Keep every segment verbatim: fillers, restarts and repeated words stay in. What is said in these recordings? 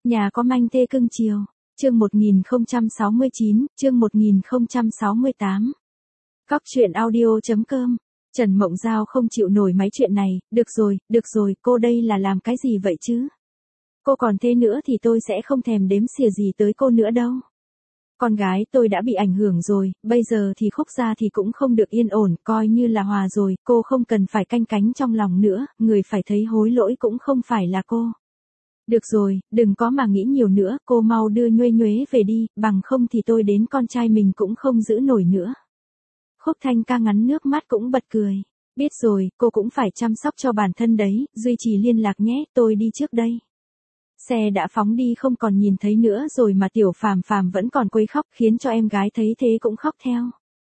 Nhà có manh thê cưng chiều. Chương một nghìn không trăm sáu mươi chín, chương một nghìn không trăm sáu mươi tám. Cóc truyện audio chấm com. Trần Mộng Giao không chịu nổi mấy chuyện này, được rồi, được rồi, cô đây là làm cái gì vậy chứ? Cô còn thế nữa thì tôi sẽ không thèm đếm xỉa gì tới cô nữa đâu. Con gái tôi đã bị ảnh hưởng rồi, bây giờ thì Khúc gia thì cũng không được yên ổn, coi như là hòa rồi, cô không cần phải canh cánh trong lòng nữa, người phải thấy hối lỗi cũng không phải là cô. Được rồi, đừng có mà nghĩ nhiều nữa, cô mau đưa Nhuế Nhuế về đi, bằng không thì tôi đến con trai mình cũng không giữ nổi nữa. Khúc Thanh ca ngắn nước mắt cũng bật cười. Biết rồi, cô cũng phải chăm sóc cho bản thân đấy, duy trì liên lạc nhé, tôi đi trước đây. Xe đã phóng đi không còn nhìn thấy nữa rồi mà Tiểu Phàm Phàm vẫn còn quấy khóc, khiến cho em gái thấy thế cũng khóc theo.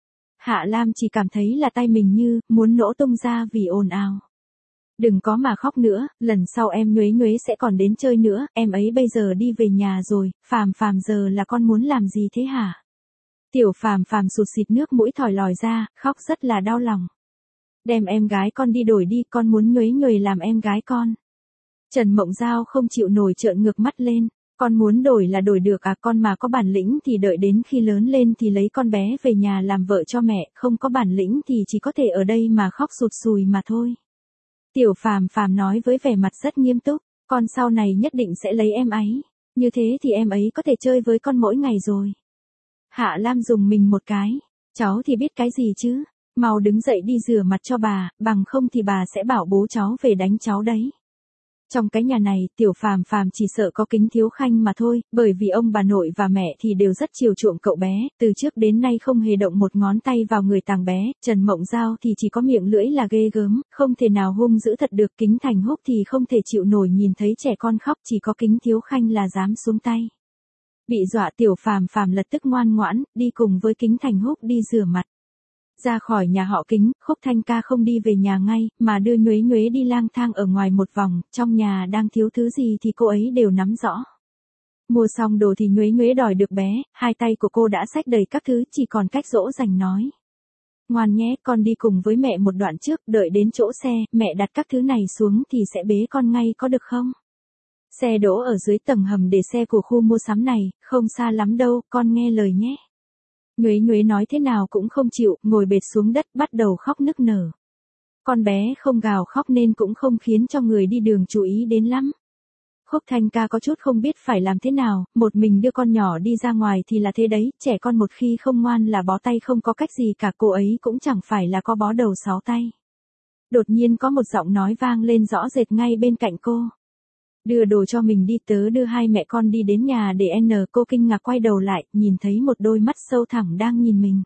Hạ Lam chỉ cảm thấy là tay mình như muốn nổ tung ra vì ồn ào. Đừng có mà khóc nữa, lần sau em Nhuế Nhuế sẽ còn đến chơi nữa, em ấy bây giờ đi về nhà rồi, Phàm Phàm giờ là con muốn làm gì thế hả? Tiểu Phàm Phàm sụt sịt nước mũi thòi lòi ra, khóc rất là đau lòng. Đem em gái con đi đổi đi, con muốn Nhuế Nhuế làm em gái con. Trần Mộng Giao không chịu nổi trợn ngược mắt lên, con muốn đổi là đổi được à, con mà có bản lĩnh thì đợi đến khi lớn lên thì lấy con bé về nhà làm vợ cho mẹ, không có bản lĩnh thì chỉ có thể ở đây mà khóc sụt sùi mà thôi. Tiểu Phàm Phàm nói với vẻ mặt rất nghiêm túc, con sau này nhất định sẽ lấy em ấy, như thế thì em ấy có thể chơi với con mỗi ngày rồi. Hạ Lam dùng mình một cái, cháu thì biết cái gì chứ, mau đứng dậy đi rửa mặt cho bà, bằng không thì bà sẽ bảo bố cháu về đánh cháu đấy. Trong cái nhà này, Tiểu Phàm Phàm chỉ sợ có Kính Thiếu Khanh mà thôi, bởi vì ông bà nội và mẹ thì đều rất chiều chuộng cậu bé, từ trước đến nay không hề động một ngón tay vào người tàng bé, Trần Mộng Giao thì chỉ có miệng lưỡi là ghê gớm, không thể nào hung dữ thật được, Kính Thành Húc thì không thể chịu nổi nhìn thấy trẻ con khóc, chỉ có Kính Thiếu Khanh là dám xuống tay. Bị dọa Tiểu Phàm Phàm lập tức ngoan ngoãn, đi cùng với Kính Thành Húc đi rửa mặt. Ra khỏi nhà họ Kính, Khúc Thanh ca không đi về nhà ngay, mà đưa Nhuế Nhuế đi lang thang ở ngoài một vòng, trong nhà đang thiếu thứ gì thì cô ấy đều nắm rõ. Mua xong đồ thì Nhuế Nhuế đòi được bé, hai tay của cô đã xách đầy các thứ, chỉ còn cách dỗ dành nói. Ngoan nhé, con đi cùng với mẹ một đoạn trước, đợi đến chỗ xe, mẹ đặt các thứ này xuống thì sẽ bế con ngay có được không? Xe đỗ ở dưới tầng hầm để xe của khu mua sắm này, không xa lắm đâu, con nghe lời nhé. Nhuế Nhuế nói thế nào cũng không chịu, ngồi bệt xuống đất bắt đầu khóc nức nở. Con bé không gào khóc nên cũng không khiến cho người đi đường chú ý đến lắm. Khúc Thanh ca có chút không biết phải làm thế nào, một mình đưa con nhỏ đi ra ngoài thì là thế đấy, trẻ con một khi không ngoan là bó tay không có cách gì cả, cô ấy cũng chẳng phải là có bó đầu sáu tay. Đột nhiên có một giọng nói vang lên rõ rệt ngay bên cạnh cô. Đưa đồ cho mình đi, tớ đưa hai mẹ con đi đến nhà để N. Cô kinh ngạc quay đầu lại, nhìn thấy một đôi mắt sâu thẳm đang nhìn mình.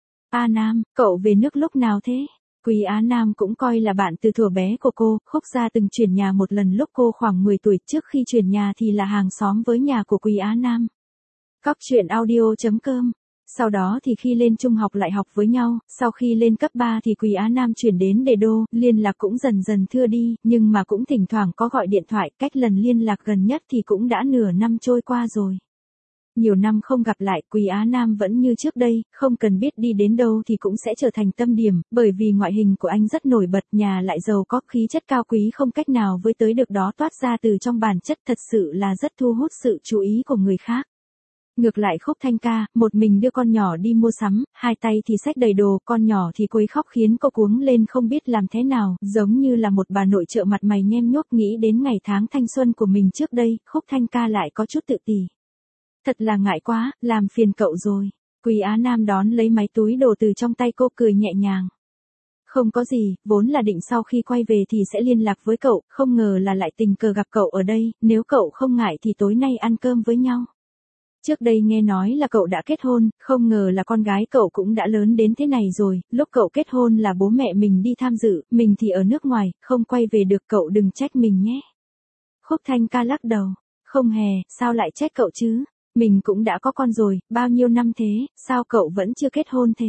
A Nam, cậu về nước lúc nào thế? Quý Á Nam cũng coi là bạn từ thuở bé của cô, Khúc gia từng chuyển nhà một lần lúc cô khoảng mười tuổi, trước khi chuyển nhà thì là hàng xóm với nhà của Quý Á Nam. Cóc truyện audio chấm com. Sau đó thì khi lên trung học lại học với nhau, sau khi lên cấp ba thì Quý Á Nam chuyển đến Đề Đô, liên lạc cũng dần dần thưa đi, nhưng mà cũng thỉnh thoảng có gọi điện thoại, cách lần liên lạc gần nhất thì cũng đã nửa năm trôi qua rồi. Nhiều năm không gặp lại, Quý Á Nam vẫn như trước đây, không cần biết đi đến đâu thì cũng sẽ trở thành tâm điểm, bởi vì ngoại hình của anh rất nổi bật, nhà lại giàu có, khí chất cao quý không cách nào với tới được đó toát ra từ trong bản chất, thật sự là rất thu hút sự chú ý của người khác. Ngược lại Khúc Thanh ca, một mình đưa con nhỏ đi mua sắm, hai tay thì xách đầy đồ, con nhỏ thì quấy khóc khiến cô cuống lên không biết làm thế nào, giống như là một bà nội trợ mặt mày nhem nhuốc, nghĩ đến ngày tháng thanh xuân của mình trước đây, Khúc Thanh ca lại có chút tự tỉ. Thật là ngại quá, làm phiền cậu rồi. Quý Á Nam đón lấy mấy túi đồ từ trong tay cô, cười nhẹ nhàng. Không có gì, vốn là định sau khi quay về thì sẽ liên lạc với cậu, không ngờ là lại tình cờ gặp cậu ở đây, nếu cậu không ngại thì tối nay ăn cơm với nhau. Trước đây nghe nói là cậu đã kết hôn, không ngờ là con gái cậu cũng đã lớn đến thế này rồi, lúc cậu kết hôn là bố mẹ mình đi tham dự, mình thì ở nước ngoài, không quay về được, cậu đừng trách mình nhé. Khúc Thanh ca lắc đầu, không hề, sao lại trách cậu chứ, mình cũng đã có con rồi, bao nhiêu năm thế, sao cậu vẫn chưa kết hôn thế?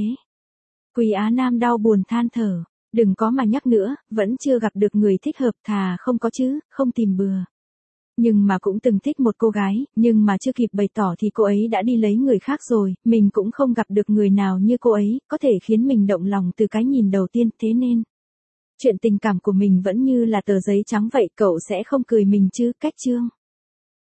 Quý Á Nam đau buồn than thở, đừng có mà nhắc nữa, vẫn chưa gặp được người thích hợp, thà không có chứ, không tìm bừa. Nhưng mà cũng từng thích một cô gái, nhưng mà chưa kịp bày tỏ thì cô ấy đã đi lấy người khác rồi, mình cũng không gặp được người nào như cô ấy, có thể khiến mình động lòng từ cái nhìn đầu tiên, thế nên chuyện tình cảm của mình vẫn như là tờ giấy trắng vậy, cậu sẽ không cười mình chứ, cách chương.